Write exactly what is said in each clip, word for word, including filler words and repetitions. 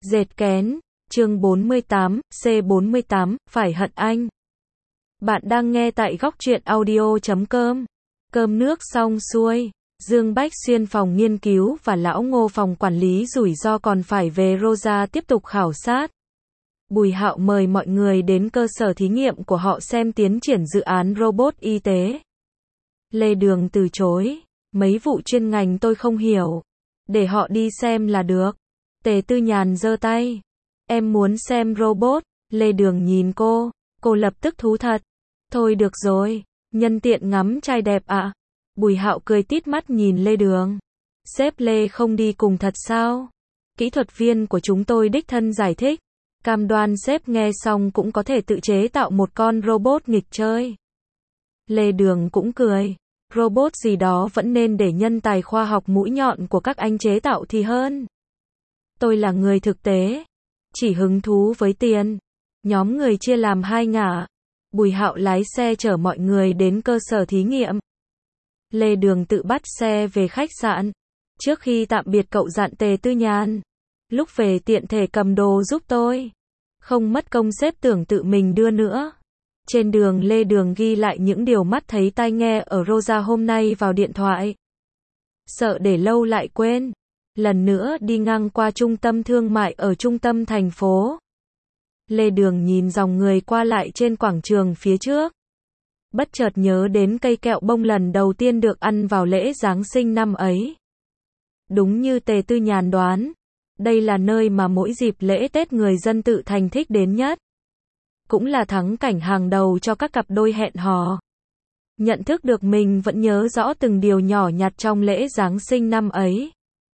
Dệt kén, chương bốn mươi tám, C bốn mươi tám, phải hận anh. Bạn đang nghe tại góc truyện audio chấm com. Cơm nước xong xuôi, Dương Bách Xuyên phòng nghiên cứu và Lão Ngô phòng quản lý rủi ro còn phải về Rosa tiếp tục khảo sát. Bùi Hạo mời mọi người đến cơ sở thí nghiệm của họ xem tiến triển dự án robot y tế. Lê Đường từ chối, mấy vụ chuyên ngành tôi không hiểu, để họ đi xem là được. Tề Tư Nhàn giơ tay, em muốn xem robot. Lê Đường nhìn cô, cô lập tức thú thật. Thôi được rồi, nhân tiện ngắm trai đẹp ạ. À? Bùi Hạo cười tít mắt nhìn Lê Đường. Sếp Lê không đi cùng thật sao? Kỹ thuật viên của chúng tôi đích thân giải thích. Cam đoan sếp nghe xong cũng có thể tự chế tạo một con robot nghịch chơi. Lê Đường cũng cười. Robot gì đó vẫn nên để nhân tài khoa học mũi nhọn của các anh chế tạo thì hơn. Tôi là người thực tế, chỉ hứng thú với tiền. Nhóm người chia làm hai ngả. Bùi Hạo lái xe chở mọi người đến cơ sở thí nghiệm. Lê Đường tự bắt xe về khách sạn. Trước khi tạm biệt cậu dặn Tề Tư Nhàn, lúc về tiện thể cầm đồ giúp tôi. Không mất công xếp tưởng tự mình đưa nữa. Trên đường Lê Đường ghi lại những điều mắt thấy tai nghe ở Rosa hôm nay vào điện thoại. Sợ để lâu lại quên. Lần nữa đi ngang qua trung tâm thương mại ở trung tâm thành phố. Lê Đường nhìn dòng người qua lại trên quảng trường phía trước. Bất chợt nhớ đến cây kẹo bông lần đầu tiên được ăn vào lễ Giáng sinh năm ấy. Đúng như Tề Tư Nhàn đoán, đây là nơi mà mỗi dịp lễ Tết người dân tự thành thích đến nhất. Cũng là thắng cảnh hàng đầu cho các cặp đôi hẹn hò. Nhận thức được mình vẫn nhớ rõ từng điều nhỏ nhặt trong lễ Giáng sinh năm ấy.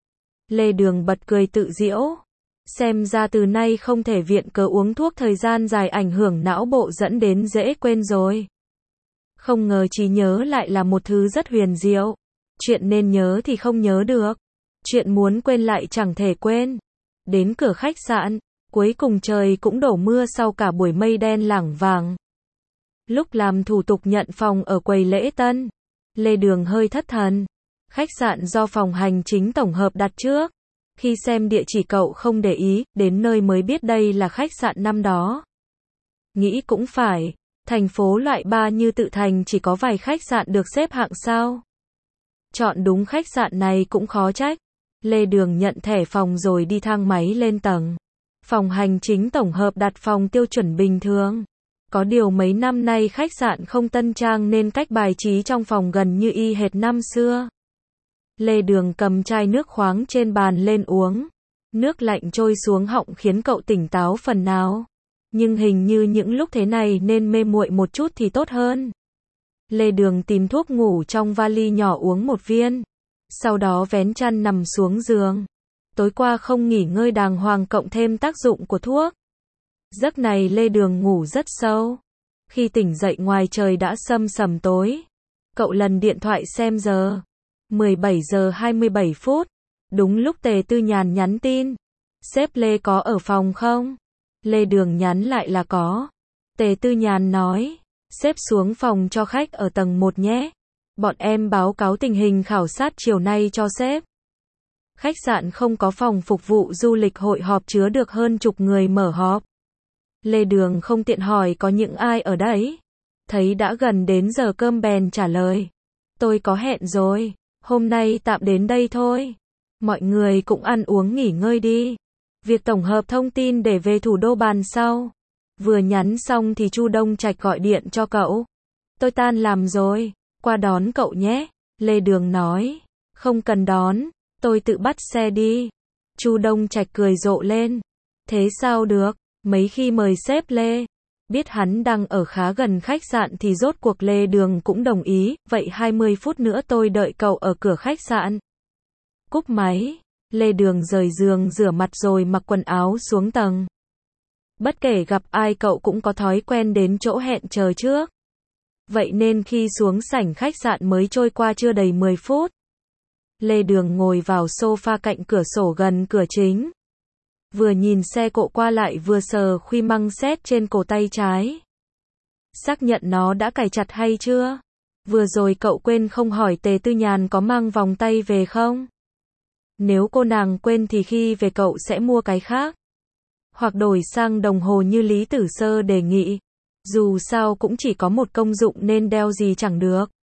Lê Đường bật cười tự giễu. Xem ra từ nay không thể viện cớ uống thuốc thời gian dài ảnh hưởng não bộ dẫn đến dễ quên rồi. Không ngờ trí nhớ lại là một thứ rất huyền diệu. Chuyện nên nhớ thì không nhớ được. Chuyện muốn quên lại chẳng thể quên. Đến cửa khách sạn, cuối cùng trời cũng đổ mưa sau cả buổi mây đen lảng vàng. Lúc làm thủ tục nhận phòng ở quầy lễ tân, Lê Đường hơi thất thần. Khách sạn do phòng hành chính tổng hợp đặt trước. Khi xem địa chỉ cậu không để ý, đến nơi mới biết đây là khách sạn năm đó. Nghĩ cũng phải, thành phố loại ba như Tự Thành chỉ có vài khách sạn được xếp hạng sao. Chọn đúng khách sạn này cũng khó trách. Lê Đường nhận thẻ phòng rồi đi thang máy lên tầng. Phòng hành chính tổng hợp đặt phòng tiêu chuẩn bình thường. Có điều mấy năm nay khách sạn không tân trang nên cách bài trí trong phòng gần như y hệt năm xưa. Lê Đường cầm chai nước khoáng trên bàn lên uống. Nước lạnh trôi xuống họng khiến cậu tỉnh táo phần nào. Nhưng hình như những lúc thế này nên mê muội một chút thì tốt hơn. Lê Đường tìm thuốc ngủ trong vali nhỏ uống một viên. Sau đó vén chăn nằm xuống giường. Tối qua không nghỉ ngơi đàng hoàng cộng thêm tác dụng của thuốc. Giấc này Lê Đường ngủ rất sâu. Khi tỉnh dậy ngoài trời đã sâm sầm tối. Cậu lần điện thoại xem giờ. mười bảy giờ hai mươi bảy phút. Đúng lúc Tề Tư Nhàn nhắn tin. Sếp Lê có ở phòng không? Lê Đường nhắn lại là có. Tề Tư Nhàn nói. Sếp xuống phòng cho khách ở tầng một nhé. Bọn em báo cáo tình hình khảo sát chiều nay cho sếp. Khách sạn không có phòng phục vụ du lịch hội họp chứa được hơn chục người mở họp. Lê Đường không tiện hỏi có những ai ở đấy. Thấy đã gần đến giờ cơm bèn trả lời. Tôi có hẹn rồi, hôm nay tạm đến đây thôi. Mọi người cũng ăn uống nghỉ ngơi đi. Việc tổng hợp thông tin để về thủ đô bàn sau. Vừa nhắn xong thì Chu Đông Trạch gọi điện cho cậu. Tôi tan làm rồi, qua đón cậu nhé. Lê Đường nói. Không cần đón, tôi tự bắt xe đi. Chu Đông Trạch cười rộ lên. Thế sao được, mấy khi mời sếp Lê. Biết hắn đang ở khá gần khách sạn thì rốt cuộc Lê Đường cũng đồng ý. Vậy hai mươi phút nữa tôi đợi cậu ở cửa khách sạn. Cúp máy, Lê Đường rời giường rửa mặt rồi mặc quần áo xuống tầng. Bất kể gặp ai cậu cũng có thói quen đến chỗ hẹn chờ trước. Vậy nên khi xuống sảnh khách sạn mới trôi qua chưa đầy mười phút. Lê Đường ngồi vào sofa cạnh cửa sổ gần cửa chính. Vừa nhìn xe cộ qua lại vừa sờ khuy măng xét trên cổ tay trái. Xác nhận nó đã cài chặt hay chưa? Vừa rồi cậu quên không hỏi Tề Tư Nhàn có mang vòng tay về không? Nếu cô nàng quên thì khi về cậu sẽ mua cái khác. hoặc đổi sang đồng hồ như Lý Tử Sơ đề nghị. Dù sao cũng chỉ có một công dụng nên đeo gì chẳng được.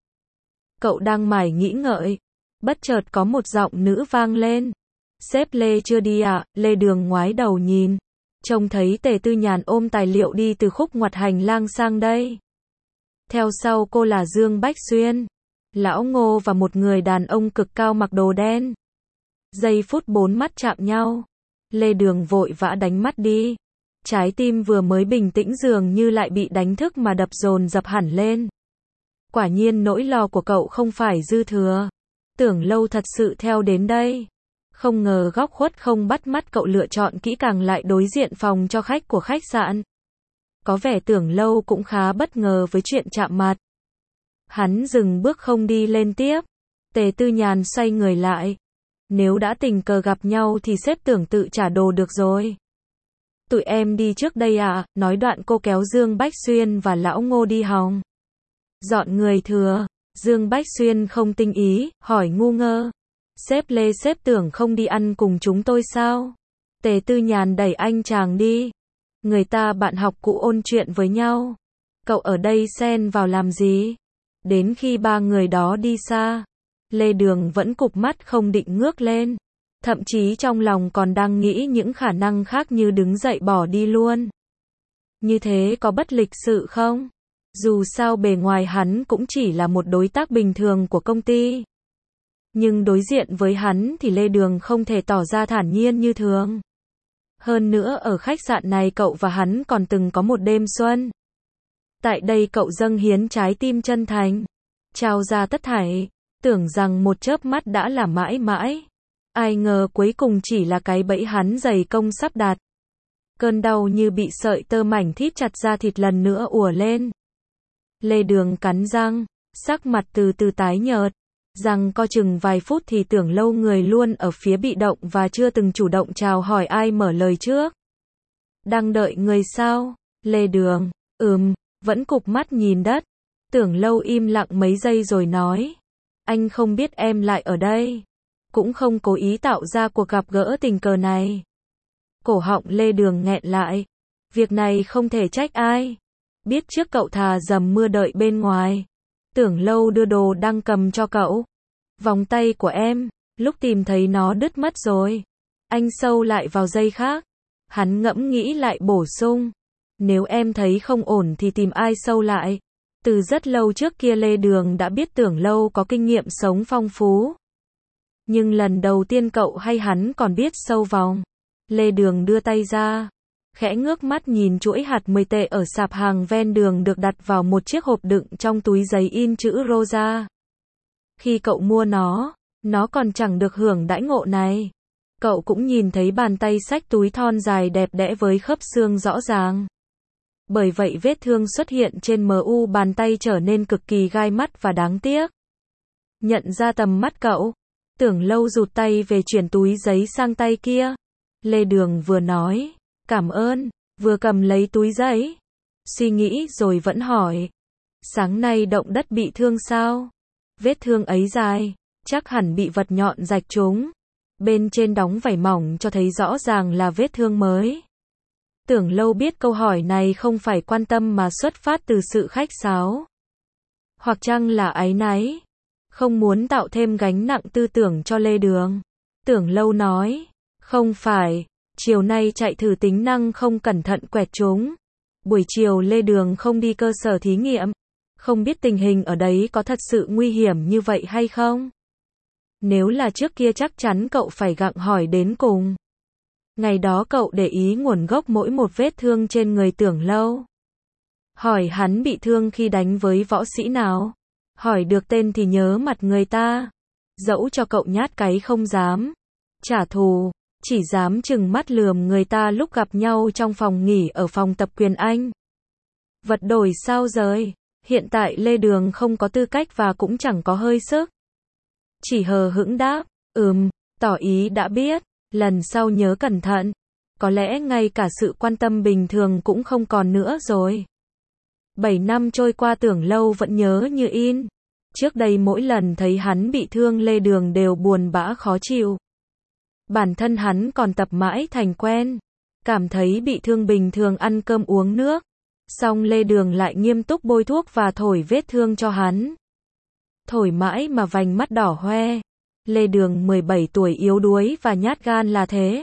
Cậu đang mải nghĩ ngợi. Bất chợt có một giọng nữ vang lên. Sếp Lê chưa đi à? Lê Đường ngoái đầu nhìn. Trông thấy Tề Tư Nhàn ôm tài liệu đi từ khúc ngoặt hành lang sang đây. Theo sau cô là Dương Bách Xuyên, Lão Ngô và một người đàn ông cực cao mặc đồ đen. Giây phút bốn mắt chạm nhau. Lê Đường vội vã đánh mắt đi. Trái tim vừa mới bình tĩnh dường như lại bị đánh thức mà đập dồn dập hẳn lên. Quả nhiên nỗi lo của cậu không phải dư thừa. Tưởng Lâu thật sự theo đến đây. Không ngờ góc khuất không bắt mắt cậu lựa chọn kỹ càng lại đối diện phòng cho khách của khách sạn. Có vẻ Tưởng Lâu cũng khá bất ngờ với chuyện chạm mặt. Hắn dừng bước không đi lên tiếp. Tề Tư Nhàn xoay người lại. Nếu đã tình cờ gặp nhau thì sếp Tưởng tự trả đồ được rồi. Tụi em đi trước đây à? Nói đoạn cô kéo Dương Bách Xuyên và Lão Ngô đi hòng. Dọn người thừa. Dương Bách Xuyên không tinh ý, hỏi ngu ngơ. Sếp Lê sếp Tưởng không đi ăn cùng chúng tôi sao? Tề Tư Nhàn đẩy anh chàng đi. Người ta bạn học cũ ôn chuyện với nhau. Cậu ở đây xen vào làm gì? Đến khi ba người đó đi xa, Lê Đường vẫn cụp mắt không định ngước lên. Thậm chí trong lòng còn đang nghĩ những khả năng khác như đứng dậy bỏ đi luôn. Như thế có bất lịch sự không? Dù sao bề ngoài hắn cũng chỉ là một đối tác bình thường của công ty. Nhưng đối diện với hắn thì Lê Đường không thể tỏ ra thản nhiên như thường. Hơn nữa ở khách sạn này cậu và hắn còn từng có một đêm xuân. Tại đây cậu dâng hiến trái tim chân thành, trao ra tất thảy, tưởng rằng một chớp mắt đã là mãi mãi. Ai ngờ cuối cùng chỉ là cái bẫy hắn dày công sắp đặt. Cơn đau như bị sợi tơ mảnh thít chặt da thịt lần nữa ùa lên. Lê Đường cắn răng, sắc mặt từ từ tái nhợt. Rằng co chừng vài phút thì Tưởng Lâu người luôn ở phía bị động và chưa từng chủ động chào hỏi ai mở lời trước. Đang đợi người sao? Lê Đường, ừm, vẫn cụp mắt nhìn đất. Tưởng Lâu im lặng mấy giây rồi nói. Anh không biết em lại ở đây. Cũng không cố ý tạo ra cuộc gặp gỡ tình cờ này. Cổ họng Lê Đường nghẹn lại. Việc này không thể trách ai. Biết trước cậu thà dầm mưa đợi bên ngoài. Tưởng Lâu đưa đồ đang cầm cho cậu. Vòng tay của em, lúc tìm thấy nó đứt mất rồi. Anh sâu lại vào giây khác. Hắn ngẫm nghĩ lại bổ sung. Nếu em thấy không ổn thì tìm ai sâu lại. Từ rất lâu trước kia Lê Đường đã biết Tưởng Lâu có kinh nghiệm sống phong phú. Nhưng lần đầu tiên cậu hay hắn còn biết sâu vòng. Lê Đường đưa tay ra. Khẽ ngước mắt nhìn chuỗi hạt mười tệ ở sạp hàng ven đường được đặt vào một chiếc hộp đựng trong túi giấy in chữ Rosa. Khi cậu mua nó, nó còn chẳng được hưởng đãi ngộ này. Cậu cũng nhìn thấy bàn tay xách túi thon dài đẹp đẽ với khớp xương rõ ràng. Bởi vậy vết thương xuất hiện trên mu bàn tay trở nên cực kỳ gai mắt và đáng tiếc. Nhận ra tầm mắt cậu, Tưởng Lâu rụt tay về chuyển túi giấy sang tay kia. Lê Đường vừa nói, cảm ơn, vừa cầm lấy túi giấy. Suy nghĩ rồi vẫn hỏi. Sáng nay động đất bị thương sao? Vết thương ấy dài, chắc hẳn bị vật nhọn rạch trúng. Bên trên đóng vải mỏng cho thấy rõ ràng là vết thương mới. Tưởng Lâu biết câu hỏi này không phải quan tâm mà xuất phát từ sự khách sáo. Hoặc chăng là áy náy. Không muốn tạo thêm gánh nặng tư tưởng cho Lê Đường. Tưởng Lâu nói, không phải, chiều nay chạy thử tính năng không cẩn thận quẹt trúng. Buổi chiều Lê Đường không đi cơ sở thí nghiệm. Không biết tình hình ở đấy có thật sự nguy hiểm như vậy hay không? Nếu là trước kia chắc chắn cậu phải gặng hỏi đến cùng. Ngày đó cậu để ý nguồn gốc mỗi một vết thương trên người Tưởng Lâu. Hỏi hắn bị thương khi đánh với võ sĩ nào. Hỏi được tên thì nhớ mặt người ta. Dẫu cho cậu nhát cái không dám trả thù, chỉ dám chừng mắt lườm người ta lúc gặp nhau trong phòng nghỉ ở phòng tập quyền Anh. Vật đổi sao rời. Hiện tại Lê Đường không có tư cách và cũng chẳng có hơi sức. Chỉ hờ hững đáp, ừm, tỏ ý đã biết, lần sau nhớ cẩn thận. Có lẽ ngay cả sự quan tâm bình thường cũng không còn nữa rồi. Bảy năm trôi qua Tưởng Lâu vẫn nhớ như in. Trước đây mỗi lần thấy hắn bị thương Lê Đường đều buồn bã khó chịu. Bản thân hắn còn tập mãi thành quen. cảm thấy bị thương bình thường ăn cơm uống nước. Xong Lê Đường lại nghiêm túc bôi thuốc và thổi vết thương cho hắn. Thổi mãi mà vành mắt đỏ hoe. Lê Đường mười bảy tuổi yếu đuối và nhát gan là thế.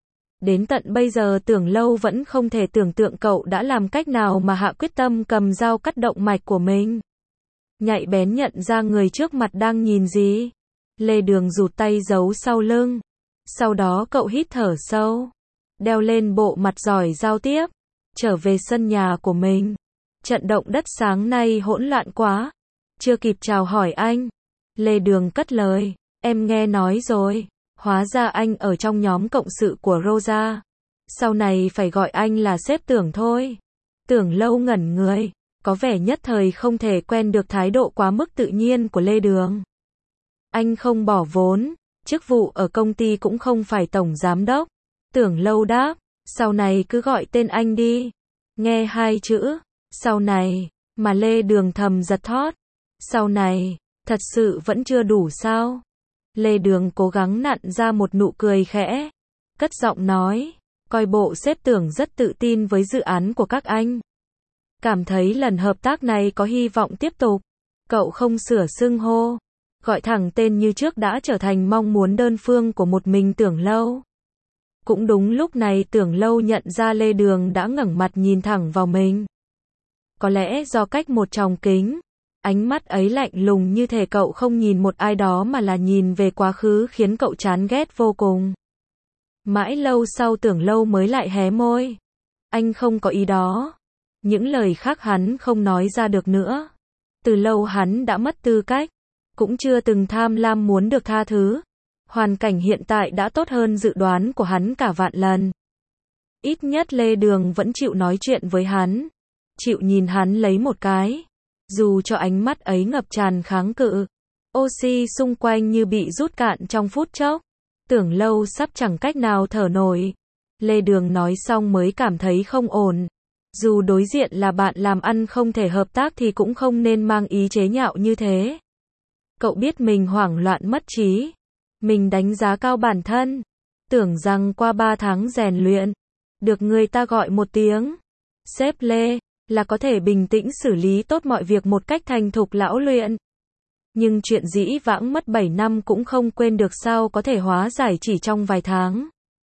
Đến tận bây giờ Tưởng Lâu vẫn không thể tưởng tượng cậu đã làm cách nào mà hạ quyết tâm cầm dao cắt động mạch của mình. Nhạy bén nhận ra người trước mặt đang nhìn gì. Lê Đường rụt tay giấu sau lưng. Sau đó cậu hít thở sâu. Đeo lên bộ mặt giỏi giao tiếp. Trở về sân nhà của mình. Trận động đất sáng nay hỗn loạn quá. Chưa kịp chào hỏi anh. Lê Đường cất lời. Em nghe nói rồi. Hóa ra anh ở trong nhóm cộng sự của Rosa. Sau này phải gọi anh là sếp Tưởng thôi. Tưởng Lâu ngẩn người. Có vẻ nhất thời không thể quen được thái độ quá mức tự nhiên của Lê Đường. Anh không bỏ vốn. Chức vụ ở công ty cũng không phải tổng giám đốc. Tưởng Lâu đáp. Sau này cứ gọi tên anh đi. Nghe hai chữ. Sau này. Mà Lê Đường thầm giật thót. Sau này. Thật sự vẫn chưa đủ sao? Lê Đường cố gắng nặn ra một nụ cười khẽ. Cất giọng nói. Coi bộ sếp Tưởng rất tự tin với dự án của các anh. Cảm thấy lần hợp tác này có hy vọng tiếp tục. Cậu không sửa xưng hô. Gọi thẳng tên như trước đã trở thành mong muốn đơn phương của một mình Tưởng Lâu. Cũng đúng lúc này Tưởng Lâu nhận ra Lê Đường đã ngẩng mặt nhìn thẳng vào mình. Có lẽ do cách một tròng kính. Ánh mắt ấy lạnh lùng như thể cậu không nhìn một ai đó mà là nhìn về quá khứ khiến cậu chán ghét vô cùng. Mãi lâu sau Tưởng Lâu mới lại hé môi. Anh không có ý đó. Những lời khác hắn không nói ra được nữa. Từ lâu hắn đã mất tư cách. Cũng chưa từng tham lam muốn được tha thứ. Hoàn cảnh hiện tại đã tốt hơn dự đoán của hắn cả vạn lần. Ít nhất Lê Đường vẫn chịu nói chuyện với hắn. Chịu nhìn hắn lấy một cái. Dù cho ánh mắt ấy ngập tràn kháng cự. Oxy xung quanh như bị rút cạn trong phút chốc. Tưởng Lâu sắp chẳng cách nào thở nổi. Lê Đường nói xong mới cảm thấy không ổn. Dù đối diện là bạn làm ăn không thể hợp tác thì cũng không nên mang ý chế nhạo như thế. Cậu biết mình hoảng loạn mất trí. Mình đánh giá cao bản thân. Tưởng rằng qua ba tháng rèn luyện. Được người ta gọi một tiếng. Sếp Lê. Là có thể bình tĩnh xử lý tốt mọi việc một cách thành thục lão luyện. Nhưng chuyện dĩ vãng mất bảy năm cũng không quên được sao có thể hóa giải chỉ trong vài tháng.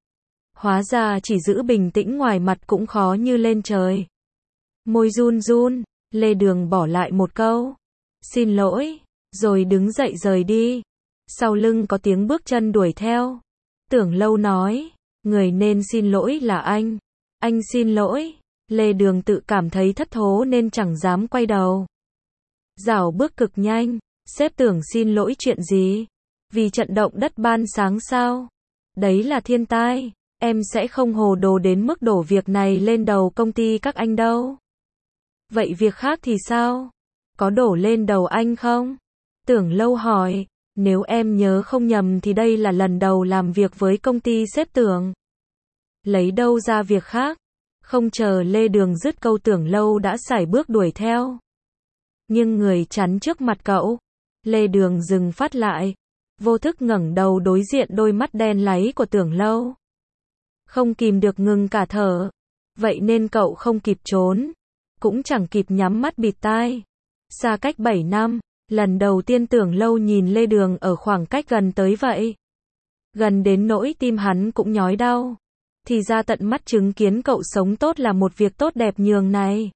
Hóa ra chỉ giữ bình tĩnh ngoài mặt cũng khó như lên trời. Môi run run, Lê Đường bỏ lại một câu. Xin lỗi, rồi đứng dậy rời đi. Sau lưng có tiếng bước chân đuổi theo. Tưởng Lâu nói, người nên xin lỗi là anh. Anh xin lỗi. Lê Đường tự cảm thấy thất thố nên chẳng dám quay đầu. Dảo bước cực nhanh. Sếp Tưởng xin lỗi chuyện gì? Vì trận động đất ban sáng sao? Đấy là thiên tai. Em sẽ không hồ đồ đến mức đổ việc này lên đầu công ty các anh đâu. Vậy việc khác thì sao? Có đổ lên đầu anh không? Tưởng Lâu hỏi. Nếu em nhớ không nhầm thì đây là lần đầu làm việc với công ty sếp Tưởng. Lấy đâu ra việc khác? Không chờ Lê Đường dứt câu Tưởng Lâu đã sải bước đuổi theo. Nhưng người chắn trước mặt cậu. Lê Đường dừng phát lại. Vô thức ngẩng đầu đối diện đôi mắt đen láy của Tưởng Lâu. Không kìm được ngừng cả thở. Vậy nên cậu không kịp trốn. Cũng chẳng kịp nhắm mắt bịt tai. Xa cách bảy năm. Lần đầu tiên Tưởng Lâu nhìn Lê Đường ở khoảng cách gần tới vậy. Gần đến nỗi tim hắn cũng nhói đau. Thì ra tận mắt chứng kiến cậu sống tốt là một việc tốt đẹp nhường này.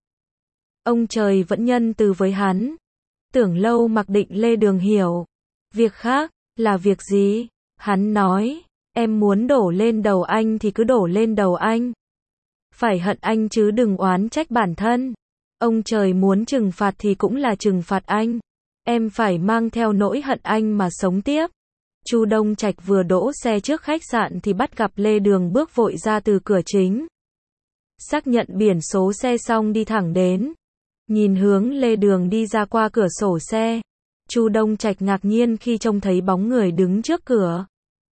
Ông trời vẫn nhân từ với hắn. Tưởng Lâu mặc định Lê Đường hiểu. Việc khác, là việc gì? Hắn nói, em muốn đổ lên đầu anh thì cứ đổ lên đầu anh. Phải hận anh chứ đừng oán trách bản thân. Ông trời muốn trừng phạt thì cũng là trừng phạt anh. Em phải mang theo nỗi hận anh mà sống tiếp. Chu Đông Trạch vừa đỗ xe trước khách sạn thì bắt gặp Lê Đường bước vội ra từ cửa chính. Xác nhận biển số xe xong đi thẳng đến. Nhìn hướng Lê Đường đi ra qua cửa sổ xe. Chu Đông Trạch ngạc nhiên khi trông thấy bóng người đứng trước cửa.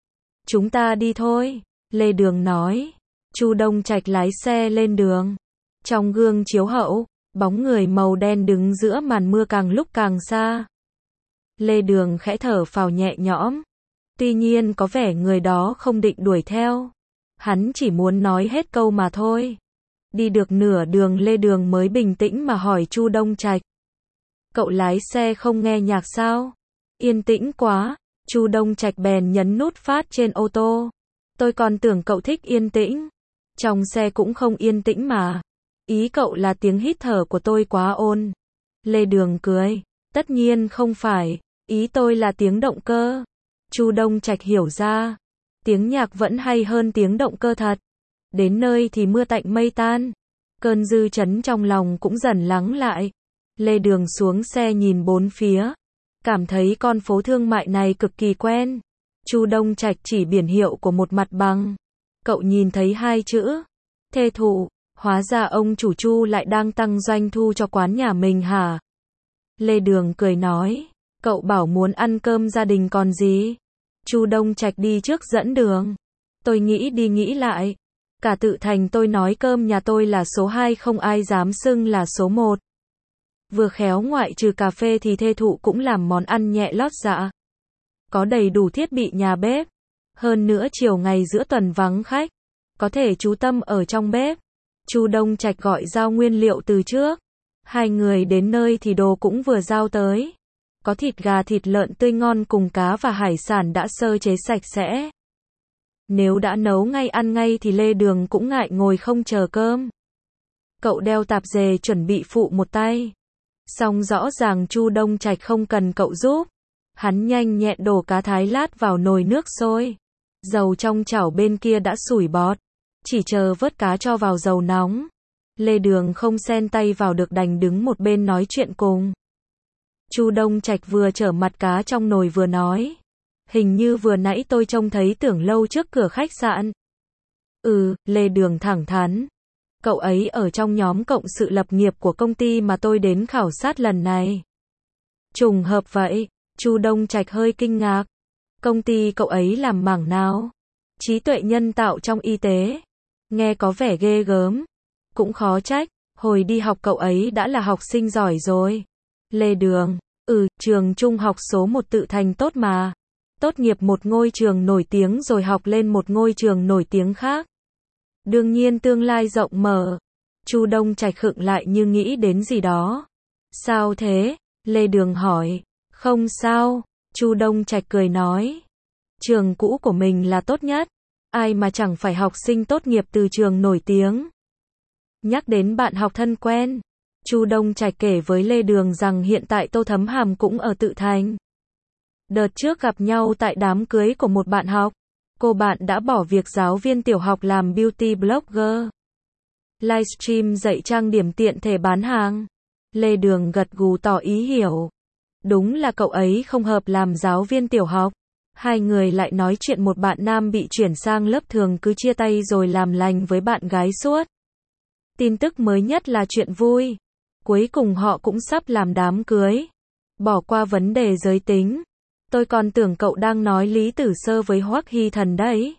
Chúng ta đi thôi, Lê Đường nói. Chu Đông Trạch lái xe lên đường. Trong gương chiếu hậu, bóng người màu đen đứng giữa màn mưa càng lúc càng xa. Lê Đường khẽ thở phào nhẹ nhõm. Tuy nhiên có vẻ người đó không định đuổi theo. Hắn chỉ muốn nói hết câu mà thôi. Đi được nửa đường Lê Đường mới bình tĩnh mà hỏi Chu Đông Trạch. Cậu lái xe không nghe nhạc sao? Yên tĩnh quá. Chu Đông Trạch bèn nhấn nút phát trên ô tô. Tôi còn tưởng cậu thích yên tĩnh. Trong xe cũng không yên tĩnh mà. Ý cậu là tiếng hít thở của tôi quá ồn. Lê Đường cười. Tất nhiên không phải. Ý tôi là tiếng động cơ. Chu Đông Trạch hiểu ra. Tiếng nhạc vẫn hay hơn tiếng động cơ thật. Đến nơi thì mưa tạnh mây tan. Cơn dư chấn trong lòng cũng dần lắng lại. Lê Đường xuống xe nhìn bốn phía. Cảm thấy con phố thương mại này cực kỳ quen. Chu Đông Trạch chỉ biển hiệu của một mặt bằng. Cậu nhìn thấy hai chữ. Thê thụ. Hóa ra ông chủ Chu lại đang tăng doanh thu cho quán nhà mình hả? Lê Đường cười nói. Cậu bảo muốn ăn cơm gia đình còn gì? Chu Đông Trạch đi trước dẫn đường. Tôi nghĩ đi nghĩ lại. Cả Tự Thành tôi nói cơm nhà tôi là số hai, không ai dám xưng là số một. Vừa khéo ngoại trừ cà phê thì thê thụ cũng làm món ăn nhẹ lót dạ. Có đầy đủ thiết bị nhà bếp. Hơn nữa chiều ngày giữa tuần vắng khách. Có thể chú tâm ở trong bếp. Chu Đông Trạch gọi giao nguyên liệu từ trước. Hai người đến nơi thì đồ cũng vừa giao tới. Có thịt gà, thịt lợn tươi ngon cùng cá và hải sản đã sơ chế sạch sẽ. Nếu đã nấu ngay ăn ngay thì Lê Đường cũng ngại ngồi không chờ cơm. Cậu đeo tạp dề chuẩn bị phụ một tay. Song rõ ràng Chu Đông Trạch không cần cậu giúp. Hắn nhanh nhẹn đổ cá thái lát vào nồi nước sôi. Dầu trong chảo bên kia đã sủi bọt. Chỉ chờ vớt cá cho vào dầu nóng. Lê Đường không xen tay vào được đành đứng một bên nói chuyện cùng. Chu Đông Trạch vừa chở mặt cá trong nồi vừa nói. Hình như vừa nãy tôi trông thấy Tưởng Lâu trước cửa khách sạn. Ừ, Lê Đường thẳng thắn. Cậu ấy ở trong nhóm cộng sự lập nghiệp của công ty mà tôi đến khảo sát lần này. Trùng hợp vậy. Chu Đông Trạch hơi kinh ngạc. Công ty cậu ấy làm mảng nào? Trí tuệ nhân tạo trong y tế. Nghe có vẻ ghê gớm. Cũng khó trách, hồi đi học cậu ấy đã là học sinh giỏi rồi. Lê Đường, ừ, trường trung học số một Tự Thành tốt mà. Tốt nghiệp một ngôi trường nổi tiếng rồi học lên một ngôi trường nổi tiếng khác. Đương nhiên tương lai rộng mở. Chu Đông Trạch khựng lại như nghĩ đến gì đó. Sao thế? Lê Đường hỏi. Không sao. Chu Đông Trạch cười nói. Trường cũ của mình là tốt nhất. Ai mà chẳng phải học sinh tốt nghiệp từ trường nổi tiếng. Nhắc đến bạn học thân quen. Chu Đông Trạch kể với Lê Đường rằng hiện tại Tô Thấm Hàm cũng ở Tự Thành. Đợt trước gặp nhau tại đám cưới của một bạn học. Cô bạn đã bỏ việc giáo viên tiểu học làm beauty blogger. Livestream dạy trang điểm tiện thể bán hàng. Lê Đường gật gù tỏ ý hiểu. Đúng là cậu ấy không hợp làm giáo viên tiểu học. Hai người lại nói chuyện một bạn nam bị chuyển sang lớp thường cứ chia tay rồi làm lành với bạn gái suốt. Tin tức mới nhất là chuyện vui. Cuối cùng họ cũng sắp làm đám cưới. Bỏ qua vấn đề giới tính. Tôi còn tưởng cậu đang nói Lý Tử Sơ với Hoắc Hy Thần đấy.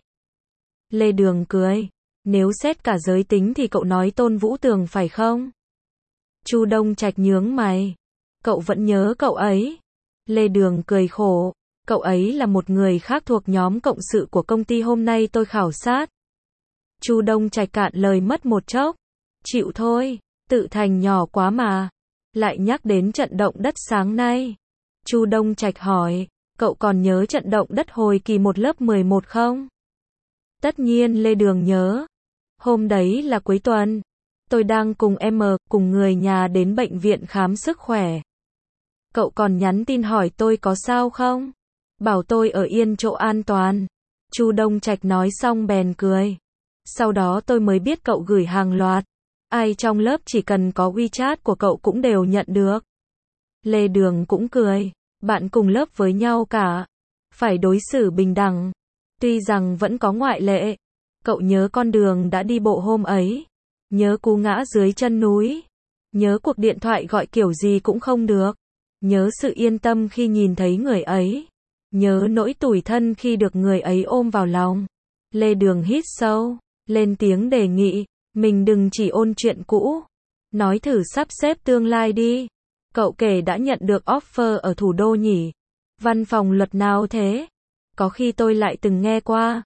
Lê Đường cười. Nếu xét cả giới tính thì cậu nói Tôn Vũ Tường phải không? Chu Đông Trạch nhướng mày. Cậu vẫn nhớ cậu ấy. Lê Đường cười khổ. Cậu ấy là một người khác thuộc nhóm cộng sự của công ty hôm nay tôi khảo sát. Chu Đông Trạch cạn lời mất một chốc. Chịu thôi, Tự Thành nhỏ quá mà. Lại nhắc đến trận động đất sáng nay. Chu Đông Trạch hỏi, cậu còn nhớ trận động đất hồi kỳ một lớp mười một không? Tất nhiên Lê Đường nhớ. Hôm đấy là cuối tuần. Tôi đang cùng em, cùng người nhà đến bệnh viện khám sức khỏe. Cậu còn nhắn tin hỏi tôi có sao không? Bảo tôi ở yên chỗ an toàn. Chu Đông Trạch nói xong bèn cười. Sau đó tôi mới biết cậu gửi hàng loạt. Ai trong lớp chỉ cần có WeChat của cậu cũng đều nhận được. Lê Đường cũng cười. Bạn cùng lớp với nhau cả. Phải đối xử bình đẳng. Tuy rằng vẫn có ngoại lệ. Cậu nhớ con đường đã đi bộ hôm ấy. Nhớ cú ngã dưới chân núi. Nhớ cuộc điện thoại gọi kiểu gì cũng không được. Nhớ sự yên tâm khi nhìn thấy người ấy. Nhớ nỗi tủi thân khi được người ấy ôm vào lòng. Lê Đường hít sâu. Lên tiếng đề nghị. Mình đừng chỉ ôn chuyện cũ. Nói thử sắp xếp tương lai đi. Cậu kể đã nhận được offer ở thủ đô nhỉ? Văn phòng luật nào thế? Có khi tôi lại từng nghe qua.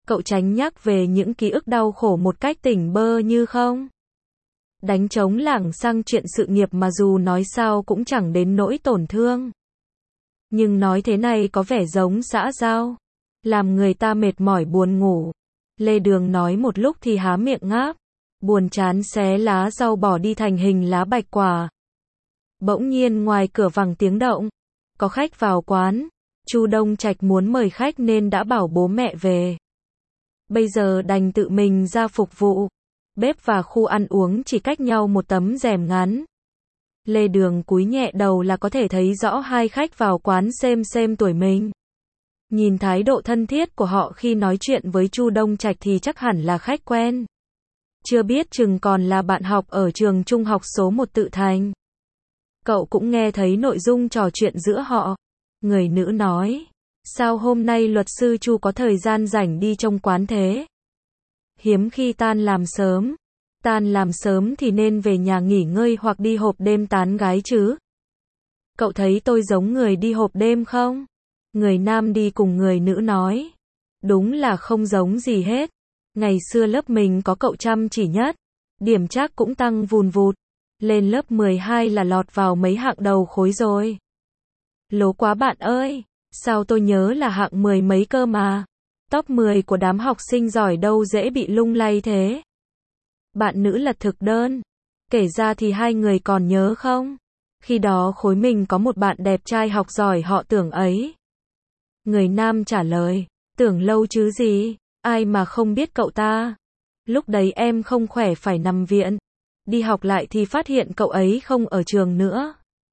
Cậu tránh nhắc về những ký ức đau khổ một cách tỉnh bơ như không. Đánh trống lảng sang chuyện sự nghiệp mà dù nói sao cũng chẳng đến nỗi tổn thương. Nhưng nói thế này có vẻ giống xã giao, làm người ta mệt mỏi buồn ngủ. Lê Đường nói một lúc thì há miệng ngáp, buồn chán xé lá rau bỏ đi thành hình lá bạch quả. Bỗng nhiên ngoài cửa vang tiếng động, có khách vào quán. Chu Đông Trạch muốn mời khách nên đã bảo bố mẹ về. Bây giờ đành tự mình ra phục vụ. Bếp và khu ăn uống chỉ cách nhau một tấm rèm ngắn. Lê Đường cúi nhẹ đầu là có thể thấy rõ hai khách vào quán xem xem tuổi mình. Nhìn thái độ thân thiết của họ khi nói chuyện với Chu Đông Trạch thì chắc hẳn là khách quen. Chưa biết chừng còn là bạn học ở trường trung học số một Tự Thành. Cậu cũng nghe thấy nội dung trò chuyện giữa họ. Người nữ nói, sao hôm nay luật sư Chu có thời gian rảnh đi trông quán thế? Hiếm khi tan làm sớm. Tan làm sớm thì nên về nhà nghỉ ngơi hoặc đi hộp đêm tán gái chứ. Cậu thấy tôi giống người đi hộp đêm không? Người nam đi cùng người nữ nói. Đúng là không giống gì hết. Ngày xưa lớp mình có cậu chăm chỉ nhất. Điểm trác cũng tăng vùn vụt. Lên lớp mười hai là lọt vào mấy hạng đầu khối rồi. Lố quá bạn ơi. Sao tôi nhớ là hạng mười mấy cơ mà. Top mười của đám học sinh giỏi đâu dễ bị lung lay thế. Bạn nữ lật thực đơn. Kể ra thì hai người còn nhớ không? Khi đó khối mình có một bạn đẹp trai học giỏi họ Tưởng ấy. Người nam trả lời, Tưởng lâu chứ gì, ai mà không biết cậu ta. Lúc đấy em không khỏe phải nằm viện. Đi học lại thì phát hiện cậu ấy không ở trường nữa.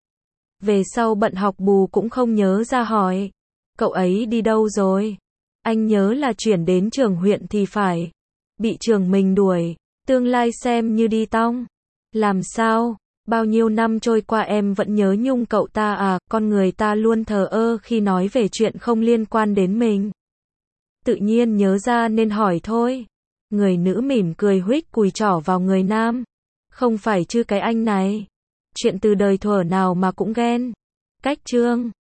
Về sau bận học bù cũng không nhớ ra hỏi. Cậu ấy đi đâu rồi? Anh nhớ là chuyển đến trường huyện thì phải. Bị trường mình đuổi. Tương lai xem như đi tong. Làm sao? Bao nhiêu năm trôi qua em vẫn nhớ nhung cậu ta à? Con người ta luôn thờ ơ khi nói về chuyện không liên quan đến mình. Tự nhiên nhớ ra nên hỏi thôi. Người nữ mỉm cười huých cùi trỏ vào người nam. Không phải chứ cái anh này. Chuyện từ đời thuở nào mà cũng ghen. Cách chương